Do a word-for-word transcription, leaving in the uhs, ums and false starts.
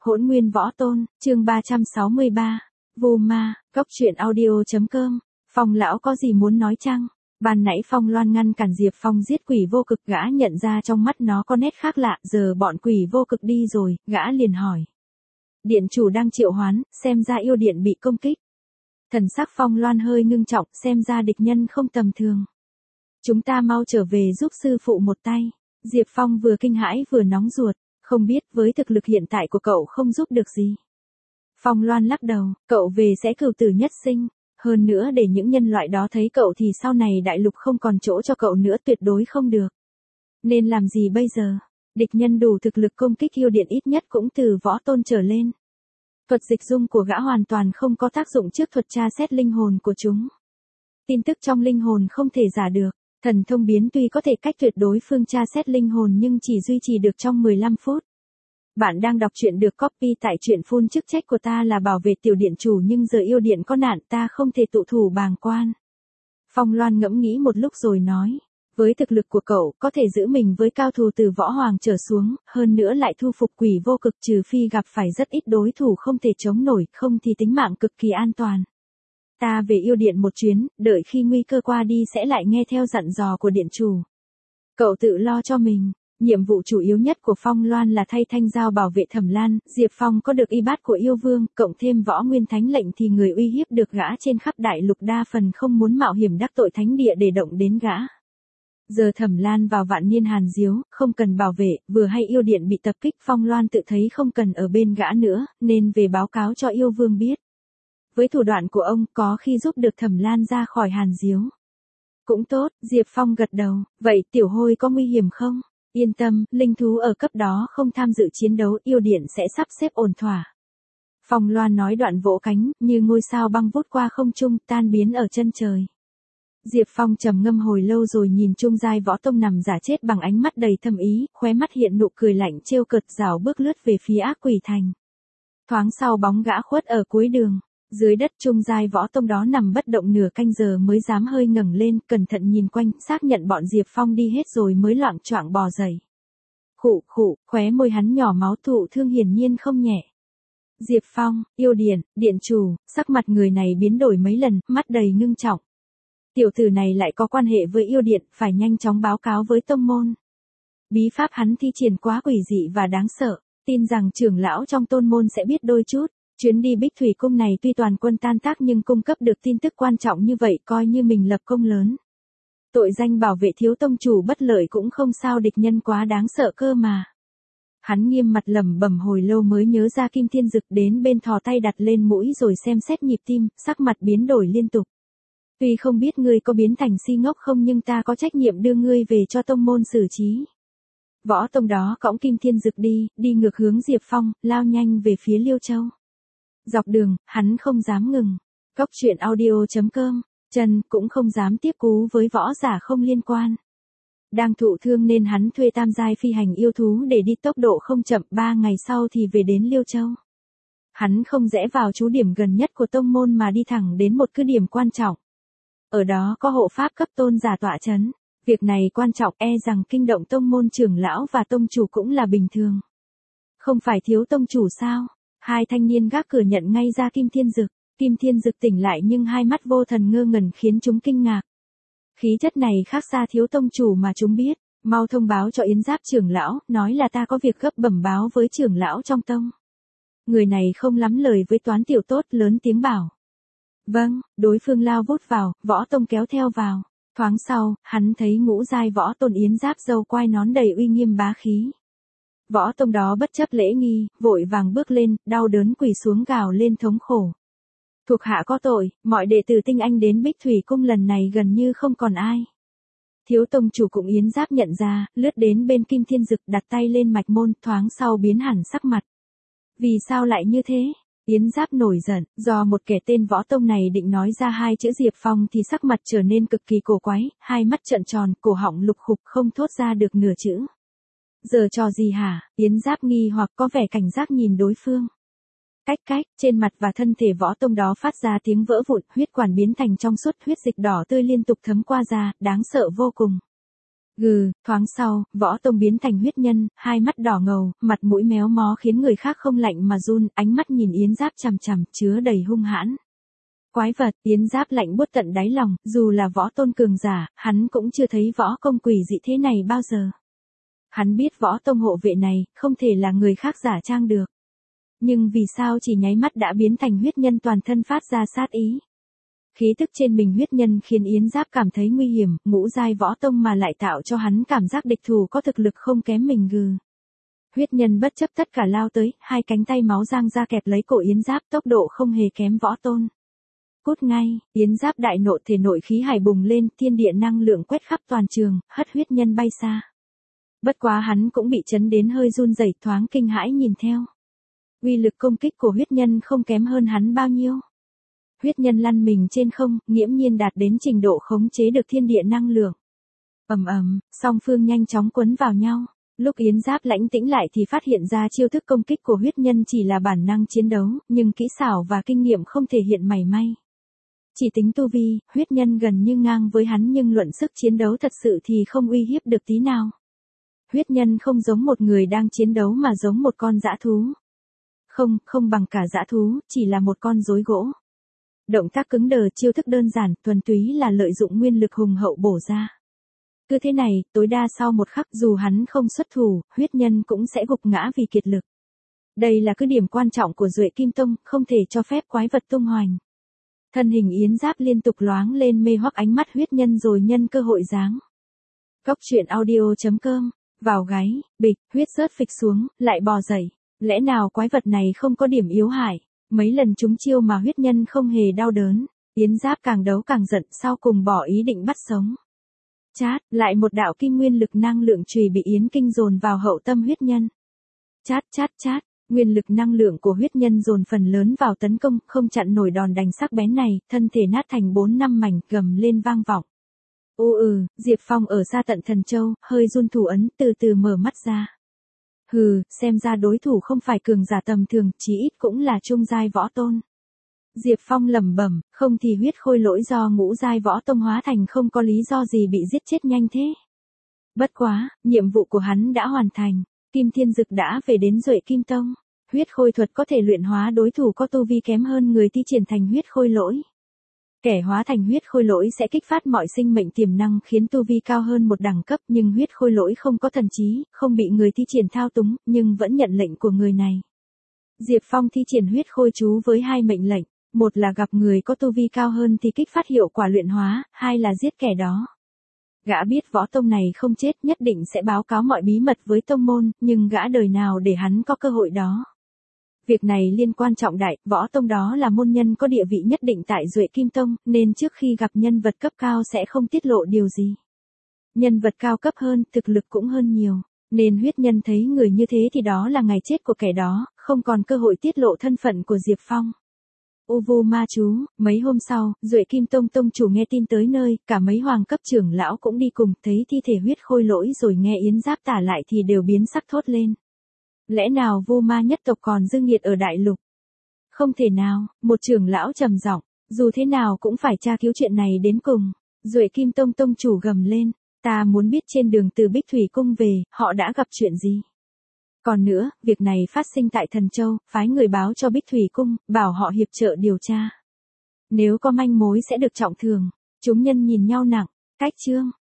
Hỗn nguyên võ tôn, chương ba trăm sáu mươi ba. Vu ma, góc truyện audio.com. Phong lão có gì muốn nói chăng? Ban nãy Phong Loan ngăn cản Diệp Phong giết quỷ vô cực, gã nhận ra trong mắt nó có nét khác lạ, giờ bọn quỷ vô cực đi rồi, gã liền hỏi. Điện chủ đang triệu hoán, xem ra yêu điện bị công kích. Thần sắc Phong Loan hơi ngưng trọng, xem ra địch nhân không tầm thường. Chúng ta mau trở về giúp sư phụ một tay. Diệp Phong vừa kinh hãi vừa nóng ruột, không biết với thực lực hiện tại của cậu không giúp được gì. Phong Loan lắc đầu, cậu về sẽ cửu tử nhất sinh, hơn nữa để những nhân loại đó thấy cậu thì sau này đại lục không còn chỗ cho cậu nữa, tuyệt đối không được. Nên làm gì bây giờ? Địch nhân đủ thực lực công kích yêu điện ít nhất cũng từ võ tôn trở lên. Thuật dịch dung của gã hoàn toàn không có tác dụng trước thuật tra xét linh hồn của chúng. Tin tức trong linh hồn không thể giả được. Thần thông biến tuy có thể cách tuyệt đối phương tra xét linh hồn nhưng chỉ duy trì được trong mười lăm phút. Bạn đang đọc truyện được copy tại truyện full, chức trách của ta là bảo vệ tiểu điện chủ nhưng giờ yêu điện có nạn, ta không thể tụ thủ bàng quan. Phong Loan ngẫm nghĩ một lúc rồi nói, với thực lực của cậu có thể giữ mình với cao thủ từ võ hoàng trở xuống, hơn nữa lại thu phục quỷ vô cực, trừ phi gặp phải rất ít đối thủ không thể chống nổi, không thì tính mạng cực kỳ an toàn. Ta về yêu điện một chuyến, đợi khi nguy cơ qua đi sẽ lại nghe theo dặn dò của điện chủ. Cậu tự lo cho mình. Nhiệm vụ chủ yếu nhất của Phong Loan là thay Thanh Giao bảo vệ Thẩm Lan. Diệp Phong có được y bát của yêu vương, cộng thêm võ nguyên thánh lệnh thì người uy hiếp được gã trên khắp đại lục đa phần không muốn mạo hiểm đắc tội thánh địa để động đến gã. Giờ Thẩm Lan vào vạn niên hàn diếu, không cần bảo vệ, vừa hay yêu điện bị tập kích, Phong Loan tự thấy không cần ở bên gã nữa, nên về báo cáo cho yêu vương biết. Với thủ đoạn của ông, có khi giúp được Thẩm Lan ra khỏi hàn diếu. Cũng tốt, Diệp Phong gật đầu, vậy tiểu hôi có nguy hiểm không? Yên tâm, linh thú ở cấp đó không tham dự chiến đấu, yêu điện sẽ sắp xếp ổn thỏa. Phong Loan nói đoạn vỗ cánh, như ngôi sao băng vút qua không trung, tan biến ở chân trời. Diệp Phong trầm ngâm hồi lâu rồi nhìn trung giai võ tông nằm giả chết bằng ánh mắt đầy thâm ý, khóe mắt hiện nụ cười lạnh trêu cợt, rảo bước lướt về phía ác quỷ thành. Thoáng sau bóng gã khuất ở cuối đường. Dưới đất trung giai võ tông đó nằm bất động nửa canh giờ mới dám hơi ngẩng lên, cẩn thận nhìn quanh, xác nhận bọn Diệp Phong đi hết rồi mới loạng choạng bò dậy. Khụ khụ, khóe môi hắn nhỏ máu, thụ thương hiển nhiên không nhẹ. Diệp Phong, yêu điện, điện chủ, sắc mặt người này biến đổi mấy lần, mắt đầy ngưng trọng. Tiểu tử này lại có quan hệ với yêu điện, phải nhanh chóng báo cáo với tông môn. Bí pháp hắn thi triển quá quỷ dị và đáng sợ, tin rằng trưởng lão trong tôn môn sẽ biết đôi chút. Chuyến đi Bích Thủy Cung này tuy toàn quân tan tác nhưng cung cấp được tin tức quan trọng như vậy coi như mình lập công lớn. Tội danh bảo vệ thiếu tông chủ bất lợi cũng không sao, địch nhân quá đáng sợ cơ mà. Hắn nghiêm mặt lẩm bẩm hồi lâu mới nhớ ra Kim Thiên Dực, đến bên thò tay đặt lên mũi rồi xem xét nhịp tim, sắc mặt biến đổi liên tục. Tuy không biết ngươi có biến thành si ngốc không nhưng ta có trách nhiệm đưa ngươi về cho tông môn xử trí. Võ tông đó cõng Kim Thiên Dực đi, đi ngược hướng Diệp Phong, lao nhanh về phía Liêu Châu. Dọc đường, hắn không dám ngừng. Góc truyện audio.com, chân cũng không dám tiếp cú với võ giả không liên quan. Đang thụ thương nên hắn thuê tam giai phi hành yêu thú để đi tốc độ không chậm, ba ngày sau thì về đến Liêu Châu. Hắn không rẽ vào trú điểm gần nhất của tông môn mà đi thẳng đến một cứ điểm quan trọng. Ở đó có hộ pháp cấp tôn giả tọa chấn. Việc này quan trọng, e rằng kinh động tông môn trưởng lão và tông chủ cũng là bình thường. Không phải thiếu tông chủ sao? Hai thanh niên gác cửa nhận ngay ra Kim Thiên Dực. Kim Thiên Dực tỉnh lại nhưng hai mắt vô thần ngơ ngẩn khiến chúng kinh ngạc. Khí chất này khác xa thiếu tông chủ mà chúng biết. Mau thông báo cho Yến Giáp trưởng lão, nói là ta có việc gấp bẩm báo với trưởng lão trong tông. Người này không lắm lời với toán tiểu tốt, lớn tiếng bảo. Vâng, đối phương lao vút vào, võ tông kéo theo vào. Thoáng sau, hắn thấy ngũ giai võ tôn Yến Giáp râu quai nón đầy uy nghiêm bá khí. Võ tông đó bất chấp lễ nghi, vội vàng bước lên, đau đớn quỳ xuống gào lên thống khổ. Thuộc hạ có tội, mọi đệ tử tinh anh đến Bích Thủy Cung lần này gần như không còn ai. Thiếu tông chủ cũng Yến Giáp nhận ra, lướt đến bên Kim Thiên Dực đặt tay lên mạch môn, thoáng sau biến hẳn sắc mặt. Vì sao lại như thế? Yến Giáp nổi giận, do một kẻ tên võ tông này định nói ra hai chữ Diệp Phong thì sắc mặt trở nên cực kỳ cổ quái, hai mắt trợn tròn, cổ họng lục khục không thốt ra được nửa chữ. Giờ trò gì hả? Yến Giáp nghi hoặc có vẻ cảnh giác nhìn đối phương. Cách cách, trên mặt và thân thể võ tông đó phát ra tiếng vỡ vụn, huyết quản biến thành trong suốt, huyết dịch đỏ tươi liên tục thấm qua da, đáng sợ vô cùng. Gừ, thoáng sau, Võ Tông biến thành huyết nhân, hai mắt đỏ ngầu, mặt mũi méo mó khiến người khác không lạnh mà run, ánh mắt nhìn Yến Giáp chằm chằm, chứa đầy hung hãn. Quái vật, Yến Giáp lạnh buốt tận đáy lòng, dù là võ tôn cường giả, hắn cũng chưa thấy võ công quỷ dị thế này bao giờ. Hắn biết Võ Tông hộ vệ này, không thể là người khác giả trang được. Nhưng vì sao chỉ nháy mắt đã biến thành huyết nhân toàn thân phát ra sát ý. Khí tức trên mình huyết nhân khiến Yến Giáp cảm thấy nguy hiểm, ngũ giai võ tông mà lại tạo cho hắn cảm giác địch thủ có thực lực không kém mình gừ. Huyết nhân bất chấp tất cả lao tới, hai cánh tay máu giang ra kẹp lấy cổ Yến Giáp, tốc độ không hề kém võ tôn. Cút ngay, Yến Giáp đại nộ, thể nội khí hải bùng lên, thiên địa năng lượng quét khắp toàn trường, hất huyết nhân bay xa. Bất quá hắn cũng bị chấn đến hơi run rẩy, thoáng kinh hãi nhìn theo. Uy lực công kích của huyết nhân không kém hơn hắn bao nhiêu. Huyết nhân lăn mình trên không, nghiễm nhiên đạt đến trình độ khống chế được thiên địa năng lượng. Ầm ầm, song phương nhanh chóng quấn vào nhau. Lúc Yến Giáp lãnh tĩnh lại thì phát hiện ra chiêu thức công kích của huyết nhân chỉ là bản năng chiến đấu, nhưng kỹ xảo và kinh nghiệm không thể hiện mảy may. Chỉ tính tu vi, huyết nhân gần như ngang với hắn nhưng luận sức chiến đấu thật sự thì không uy hiếp được tí nào. Huyết nhân không giống một người đang chiến đấu mà giống một con dã thú. Không, không bằng cả dã thú, chỉ là một con rối gỗ. Động tác cứng đờ, chiêu thức đơn giản, thuần túy là lợi dụng nguyên lực hùng hậu bổ ra. Cứ thế này, tối đa sau một khắc dù hắn không xuất thủ, huyết nhân cũng sẽ gục ngã vì kiệt lực. Đây là cứ điểm quan trọng của Duệ Kim Tông, không thể cho phép quái vật tung hoành. Thân hình Yến Giáp liên tục loáng lên mê hoặc ánh mắt huyết nhân rồi nhân cơ hội giáng. Cốc truyện audio chấm com, vào gáy, bịch, huyết rớt phịch xuống, lại bò dậy. Lẽ nào quái vật này không có điểm yếu hại? Mấy lần trúng chiêu mà huyết nhân không hề đau đớn. Yến Giáp càng đấu càng giận, sau cùng bỏ ý định bắt sống. Chát, lại một đạo kim nguyên lực năng lượng chùy bị Yến Kinh dồn vào hậu tâm huyết nhân. Chát chát chát, nguyên lực năng lượng của huyết nhân dồn phần lớn vào tấn công, không chặn nổi đòn đánh sắc bén này, thân thể nát thành bốn năm mảnh, gầm lên vang vọng. Ô ừ, Diệp Phong ở xa tận Thần Châu, hơi run thủ ấn, từ từ mở mắt ra. Hừ, xem ra đối thủ không phải cường giả tầm thường, chí ít cũng là trung giai võ tôn. Diệp Phong lẩm bẩm, không thì huyết khôi lỗi do ngũ giai võ tông hóa thành không có lý do gì bị giết chết nhanh thế. Bất quá, nhiệm vụ của hắn đã hoàn thành, Kim Thiên Dực đã về đến Duệ Kim Tông. Huyết khôi thuật có thể luyện hóa đối thủ có tu vi kém hơn người thi triển thành huyết khôi lỗi. Kẻ hóa thành huyết khôi lỗi sẽ kích phát mọi sinh mệnh tiềm năng khiến tu vi cao hơn một đẳng cấp, nhưng huyết khôi lỗi không có thần trí, không bị người thi triển thao túng, nhưng vẫn nhận lệnh của người này. Diệp Phong thi triển huyết khôi chú với hai mệnh lệnh, một là gặp người có tu vi cao hơn thì kích phát hiệu quả luyện hóa, hai là giết kẻ đó. Gã biết võ tông này không chết, nhất định sẽ báo cáo mọi bí mật với tông môn, nhưng gã đời nào để hắn có cơ hội đó. Việc này liên quan trọng đại, võ tông đó là môn nhân có địa vị nhất định tại Duệ Kim Tông, nên trước khi gặp nhân vật cấp cao sẽ không tiết lộ điều gì. Nhân vật cao cấp hơn, thực lực cũng hơn nhiều, nên huyết nhân thấy người như thế thì đó là ngày chết của kẻ đó, không còn cơ hội tiết lộ thân phận của Diệp Phong. U Vu Ma Chú, mấy hôm sau, Duệ Kim Tông tông chủ nghe tin tới nơi, cả mấy hoàng cấp trưởng lão cũng đi cùng, thấy thi thể huyết khôi lỗi rồi nghe Yến Giáp tả lại thì đều biến sắc thốt lên. Lẽ nào Vu Ma nhất tộc còn dư nghiệt ở đại lục? Không thể nào, một trưởng lão trầm giọng, dù thế nào cũng phải tra cứu chuyện này đến cùng. Duệ Kim Tông tông chủ gầm lên, ta muốn biết trên đường từ Bích Thủy Cung về, họ đã gặp chuyện gì? Còn nữa, việc này phát sinh tại Thần Châu, phái người báo cho Bích Thủy Cung, bảo họ hiệp trợ điều tra. Nếu có manh mối sẽ được trọng thưởng. Chúng nhân nhìn nhau nặng, cách chương.